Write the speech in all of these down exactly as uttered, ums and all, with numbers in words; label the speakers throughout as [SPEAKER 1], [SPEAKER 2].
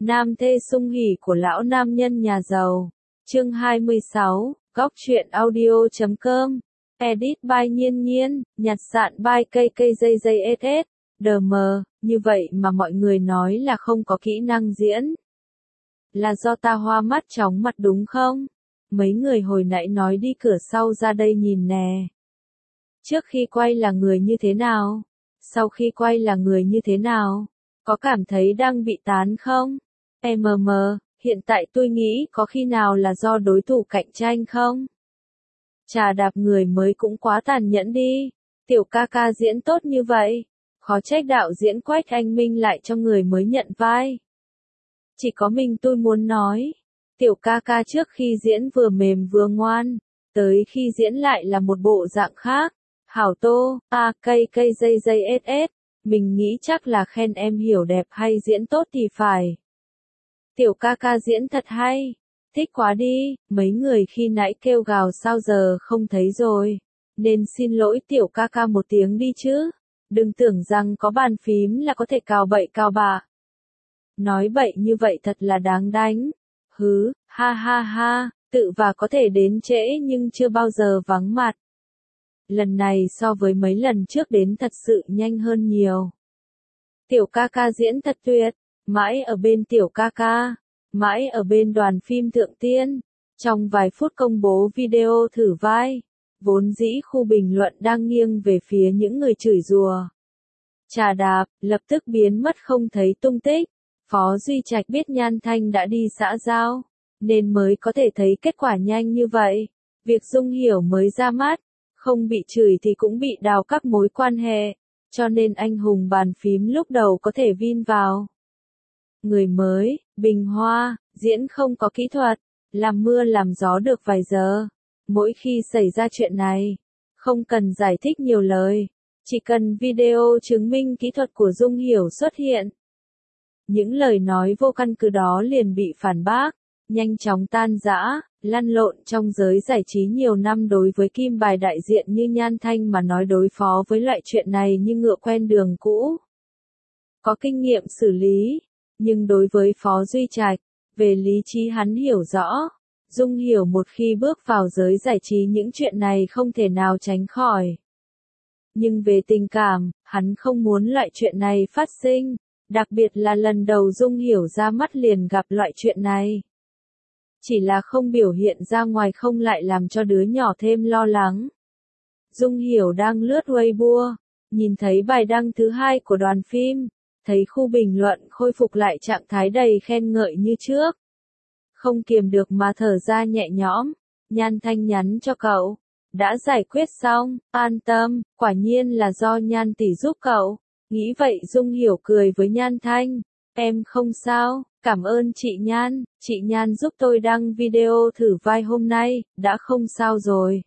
[SPEAKER 1] Nam thê sung hỉ của lão nam nhân nhà giàu. Chương hai mươi sáu, góc truyện audio chấm com. Edit by Nhiên Nhiên, nhặt sạn by cây cây dây dây ét ét. Đờ mờ, như vậy mà mọi người nói là không có kỹ năng diễn. Là do ta hoa mắt chóng mặt đúng không? Mấy người hồi nãy nói đi cửa sau ra đây nhìn nè. Trước khi quay là người như thế nào? Sau khi quay là người như thế nào? Có cảm thấy đang bị tán không? em em, hiện tại tôi nghĩ có khi nào là do đối thủ cạnh tranh không? Chà đạp người mới cũng quá tàn nhẫn đi. Tiểu ca ca diễn tốt như vậy. Khó trách đạo diễn Quách Anh Minh lại cho người mới nhận vai. Chỉ có mình tôi muốn nói. Tiểu ca ca trước khi diễn vừa mềm vừa ngoan. Tới khi diễn lại là một bộ dạng khác. Hảo tô, a cây cây dây dây ét ét. Mình nghĩ chắc là khen em hiểu đẹp hay diễn tốt thì phải. Tiểu ca ca diễn thật hay. Thích quá đi, mấy người khi nãy kêu gào sao giờ không thấy rồi. Nên xin lỗi tiểu ca ca một tiếng đi chứ. Đừng tưởng rằng có bàn phím là có thể cào bậy cào bạ. Nói bậy như vậy thật là đáng đánh. Hứ, ha ha ha, tự và có thể đến trễ nhưng chưa bao giờ vắng mặt. Lần này so với mấy lần trước đến thật sự nhanh hơn nhiều. Tiểu ca ca diễn thật tuyệt, mãi ở bên tiểu ca ca, mãi ở bên đoàn phim Thượng Tiên. Trong vài phút công bố video thử vai, vốn dĩ khu bình luận đang nghiêng về phía những người chửi rủa. Trà đạp, lập tức biến mất không thấy tung tích. Phó Duy Trạch biết Nhan Thanh đã đi xã giao, nên mới có thể thấy kết quả nhanh như vậy. Việc Dung Hiểu mới ra mắt, không bị chửi thì cũng bị đào các mối quan hệ, cho nên anh hùng bàn phím lúc đầu có thể vin vào. Người mới, Bình Hoa, diễn không có kỹ thuật, làm mưa làm gió được vài giờ. Mỗi khi xảy ra chuyện này, không cần giải thích nhiều lời, chỉ cần video chứng minh kỹ thuật của Dung Hiểu xuất hiện. Những lời nói vô căn cứ đó liền bị phản bác, nhanh chóng tan rã, lăn lộn trong giới giải trí nhiều năm. Đối với kim bài đại diện như Nhan Thanh mà nói đối phó với loại chuyện này như ngựa quen đường cũ. Có kinh nghiệm xử lý, nhưng đối với Phó Duy Trạch, về lý trí hắn hiểu rõ. Dung Hiểu một khi bước vào giới giải trí những chuyện này không thể nào tránh khỏi. Nhưng về tình cảm, hắn không muốn loại chuyện này phát sinh, đặc biệt là lần đầu Dung Hiểu ra mắt liền gặp loại chuyện này. Chỉ là không biểu hiện ra ngoài không lại làm cho đứa nhỏ thêm lo lắng. Dung Hiểu đang lướt Weibo, nhìn thấy bài đăng thứ hai của đoàn phim, thấy khu bình luận khôi phục lại trạng thái đầy khen ngợi như trước. Không kiềm được mà thở ra nhẹ nhõm, Nhan Thanh nhắn cho cậu. Đã giải quyết xong, an tâm, quả nhiên là do Nhan tỷ giúp cậu. Nghĩ vậy Dung Hiểu cười với Nhan Thanh. Em không sao, cảm ơn chị Nhan, chị Nhan giúp tôi đăng video thử vai hôm nay, đã không sao rồi.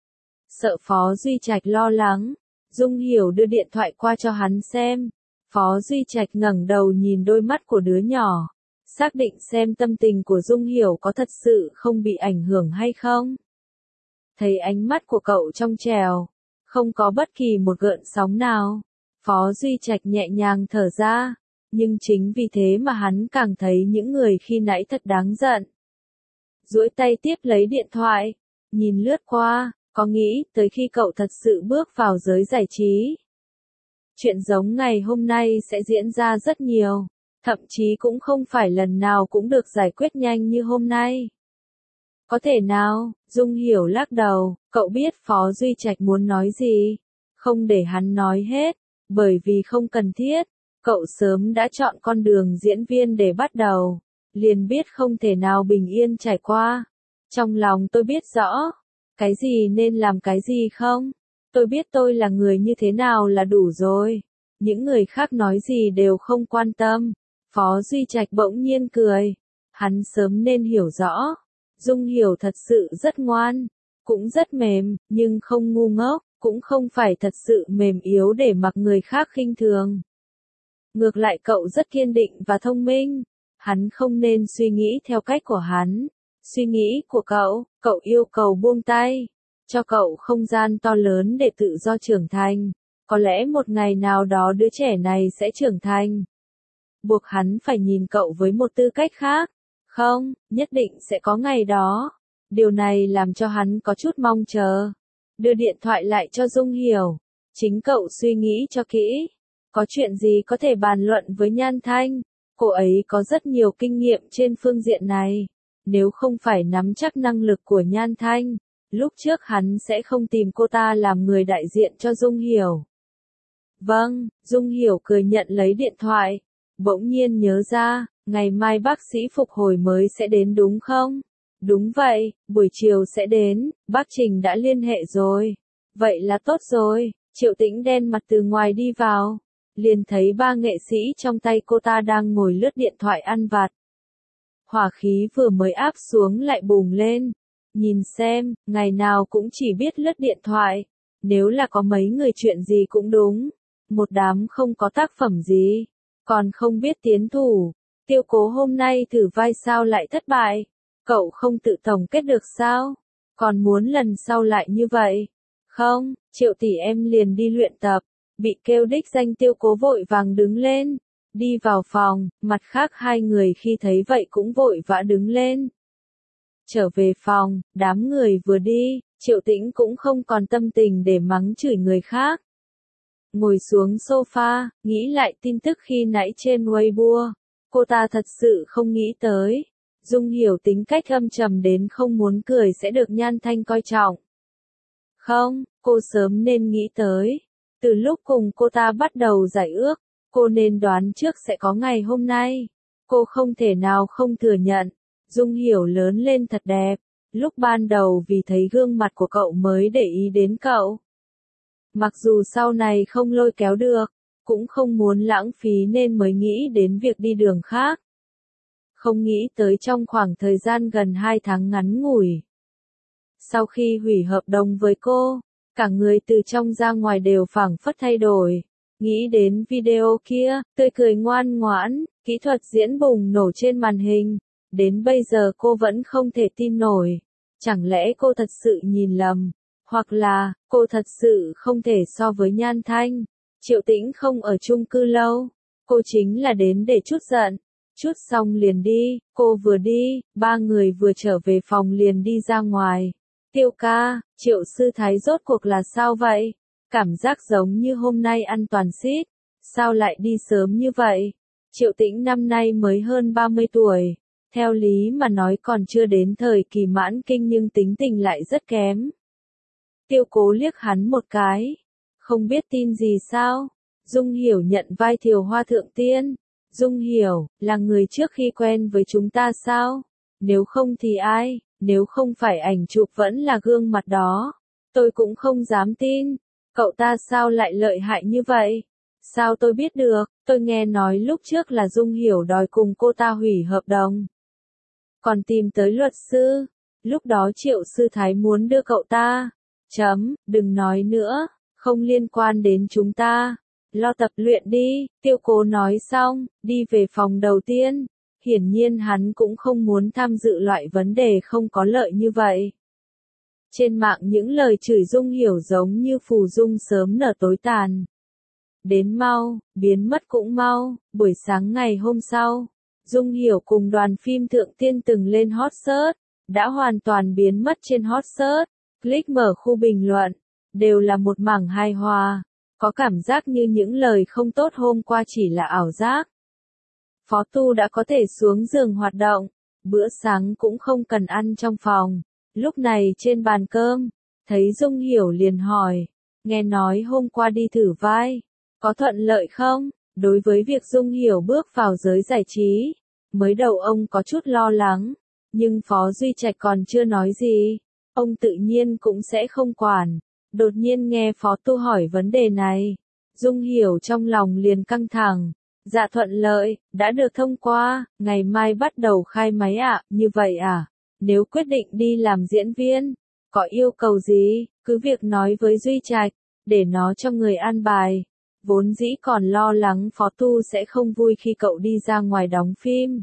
[SPEAKER 1] Sợ Phó Duy Trạch lo lắng, Dung Hiểu đưa điện thoại qua cho hắn xem. Phó Duy Trạch ngẩng đầu nhìn đôi mắt của đứa nhỏ, xác định xem tâm tình của Dung Hiểu có thật sự không bị ảnh hưởng hay không. Thấy ánh mắt của cậu trong trèo, không có bất kỳ một gợn sóng nào. Phó Duy Trạch nhẹ nhàng thở ra, nhưng chính vì thế mà hắn càng thấy những người khi nãy thật đáng giận. Duỗi tay tiếp lấy điện thoại, nhìn lướt qua, có nghĩ tới khi cậu thật sự bước vào giới giải trí. Chuyện giống ngày hôm nay sẽ diễn ra rất nhiều, thậm chí cũng không phải lần nào cũng được giải quyết nhanh như hôm nay. Có thể nào, Dung Hiểu lắc đầu, cậu biết Phó Duy Trạch muốn nói gì, không để hắn nói hết, bởi vì không cần thiết, cậu sớm đã chọn con đường diễn viên để bắt đầu, liền biết không thể nào bình yên trải qua. Trong lòng tôi biết rõ, cái gì nên làm cái gì không, tôi biết tôi là người như thế nào là đủ rồi, những người khác nói gì đều không quan tâm. Phó Duy Trạch bỗng nhiên cười, hắn sớm nên hiểu rõ. Dung Hiểu thật sự rất ngoan, cũng rất mềm, nhưng không ngu ngốc, cũng không phải thật sự mềm yếu để mặc người khác khinh thường. Ngược lại cậu rất kiên định và thông minh, hắn không nên suy nghĩ theo cách của hắn. Suy nghĩ của cậu, cậu yêu cầu buông tay, cho cậu không gian to lớn để tự do trưởng thành. Có lẽ một ngày nào đó đứa trẻ này sẽ trưởng thành. buộc hắn phải nhìn cậu với một tư cách khác. Không, nhất định sẽ có ngày đó. Điều này làm cho hắn có chút mong chờ. Đưa điện thoại lại cho Dung Hiểu. Chính cậu suy nghĩ cho kỹ. Có chuyện gì có thể bàn luận với Nhan Thanh? Cô ấy có rất nhiều kinh nghiệm trên phương diện này. Nếu không phải nắm chắc năng lực của Nhan Thanh, lúc trước hắn sẽ không tìm cô ta làm người đại diện cho Dung Hiểu. Vâng, Dung Hiểu cười nhận lấy điện thoại. Bỗng nhiên nhớ ra, ngày mai bác sĩ phục hồi mới sẽ đến đúng không? Đúng vậy, buổi chiều sẽ đến, bác Trình đã liên hệ rồi. Vậy là tốt rồi, Triệu Tĩnh đen mặt từ ngoài đi vào. Liền thấy ba nghệ sĩ trong tay cô ta đang ngồi lướt điện thoại ăn vặt. Hỏa khí vừa mới áp xuống lại bùng lên. Nhìn xem, ngày nào cũng chỉ biết lướt điện thoại. Nếu là có mấy người chuyện gì cũng đúng. Một đám không có tác phẩm gì. Còn không biết tiến thủ. Tiêu Cố hôm nay thử vai sao lại thất bại. Cậu không tự tổng kết được sao? Còn muốn lần sau lại như vậy? Không, Triệu tỷ em liền đi luyện tập. Bị kêu đích danh Tiêu Cố vội vàng đứng lên. Đi vào phòng, mặt khác hai người khi thấy vậy cũng vội vã đứng lên. Trở về phòng, đám người vừa đi, Triệu Tĩnh cũng không còn tâm tình để mắng chửi người khác. Ngồi xuống sofa, nghĩ lại tin tức khi nãy trên Weibo. Cô ta thật sự không nghĩ tới. Dung Hiểu tính cách âm trầm đến không muốn cười sẽ được Nhan Thanh coi trọng. Không, cô sớm nên nghĩ tới. Từ lúc cùng cô ta bắt đầu giải ước, cô nên đoán trước sẽ có ngày hôm nay. Cô không thể nào không thừa nhận. Dung Hiểu lớn lên thật đẹp. Lúc ban đầu vì thấy gương mặt của cậu mới để ý đến cậu. Mặc dù sau này không lôi kéo được, cũng không muốn lãng phí nên mới nghĩ đến việc đi đường khác. Không nghĩ tới trong khoảng thời gian gần hai tháng ngắn ngủi. Sau khi hủy hợp đồng với cô, cả người từ trong ra ngoài đều phảng phất thay đổi. Nghĩ đến video kia, tươi cười ngoan ngoãn, kỹ thuật diễn bùng nổ trên màn hình. Đến bây giờ cô vẫn không thể tin nổi. Chẳng lẽ cô thật sự nhìn lầm? Hoặc là, cô thật sự không thể so với Nhan Thanh. Triệu Tĩnh không ở chung cư lâu. Cô chính là đến để trút giận. Chút xong liền đi, cô vừa đi, ba người vừa trở về phòng liền đi ra ngoài. Tiêu ca, Triệu sư thái rốt cuộc là sao vậy? Cảm giác giống như hôm nay ăn toàn xít. Sao lại đi sớm như vậy? Triệu Tĩnh năm nay mới hơn ba mươi tuổi. Theo lý mà nói còn chưa đến thời kỳ mãn kinh nhưng tính tình lại rất kém. Tiêu Cố liếc hắn một cái. Không biết tin gì sao? Dung Hiểu nhận vai Thiều Hoa Thượng Tiên. Dung Hiểu, là người trước khi quen với chúng ta sao? Nếu không thì ai? Nếu không phải ảnh chụp vẫn là gương mặt đó. Tôi cũng không dám tin. Cậu ta sao lại lợi hại như vậy? Sao tôi biết được? Tôi nghe nói lúc trước là Dung Hiểu đòi cùng cô ta hủy hợp đồng. Còn tìm tới luật sư. Lúc đó Triệu sư thái muốn đưa cậu ta. Chấm, đừng nói nữa. Không liên quan đến chúng ta. Lo tập luyện đi, Tiêu Cố nói xong, đi về phòng đầu tiên. Hiển nhiên hắn cũng không muốn tham dự loại vấn đề không có lợi như vậy. Trên mạng những lời chửi Dung Hiểu giống như phù dung sớm nở tối tàn. Đến mau, biến mất cũng mau, buổi sáng ngày hôm sau. Dung Hiểu cùng đoàn phim Thượng Tiên từng lên hot search, đã hoàn toàn biến mất trên hot search. Click mở khu bình luận, đều là một mảng hài hòa. Có cảm giác như những lời không tốt hôm qua chỉ là ảo giác. Phó Tu đã có thể xuống giường hoạt động, bữa sáng cũng không cần ăn trong phòng. Lúc này trên bàn cơm, thấy Dung Hiểu liền hỏi, nghe nói hôm qua đi thử vai, có thuận lợi không? Đối với việc Dung Hiểu bước vào giới giải trí, mới đầu ông có chút lo lắng, nhưng Phó Duy Trạch còn chưa nói gì, ông tự nhiên cũng sẽ không quản. Đột nhiên nghe Phó Tu hỏi vấn đề này, Dung Hiểu trong lòng liền căng thẳng. Dạ thuận lợi, đã được thông qua, ngày mai bắt đầu khai máy ạ, à, như vậy à? Nếu quyết định đi làm diễn viên, có yêu cầu gì, cứ việc nói với Duy Trạch, để nó cho người an bài. Vốn dĩ còn lo lắng Phó Tu sẽ không vui khi cậu đi ra ngoài đóng phim.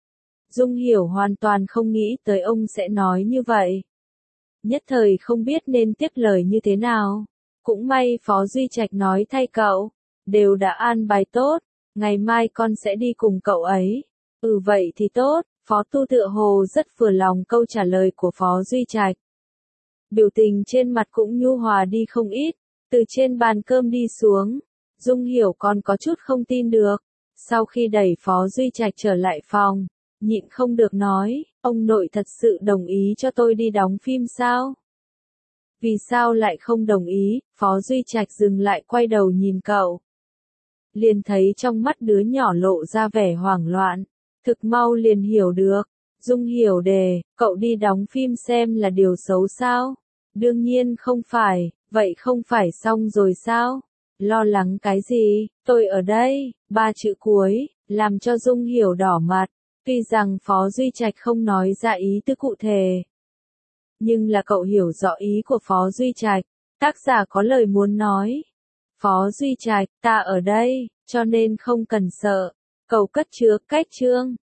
[SPEAKER 1] Dung Hiểu hoàn toàn không nghĩ tới ông sẽ nói như vậy. Nhất thời không biết nên tiếp lời như thế nào. Cũng may Phó Duy Trạch nói thay cậu, đều đã an bài tốt. Ngày mai con sẽ đi cùng cậu ấy. Ừ vậy thì tốt, Phó Tu tựa hồ rất vừa lòng câu trả lời của Phó Duy Trạch. Biểu tình trên mặt cũng nhu hòa đi không ít, từ trên bàn cơm đi xuống. Dung Hiểu còn có chút không tin được. Sau khi đẩy Phó Duy Trạch trở lại phòng, nhịn không được nói, ông nội thật sự đồng ý cho tôi đi đóng phim sao? Vì sao lại không đồng ý? Phó Duy Trạch dừng lại quay đầu nhìn cậu. Liền thấy trong mắt đứa nhỏ lộ ra vẻ hoảng loạn. Thực mau liền hiểu được. Dung Hiểu đề, cậu đi đóng phim xem là điều xấu sao? Đương nhiên không phải, vậy không phải xong rồi sao? Lo lắng cái gì? Tôi ở đây, ba chữ cuối, làm cho Dung Hiểu đỏ mặt. Tuy rằng Phó Duy Trạch không nói ra ý tứ cụ thể, nhưng là cậu hiểu rõ ý của Phó Duy Trạch. Tác giả có lời muốn nói. Phó Duy Trạch, ta ở đây, cho nên không cần sợ. Cậu cất chứa cách chương.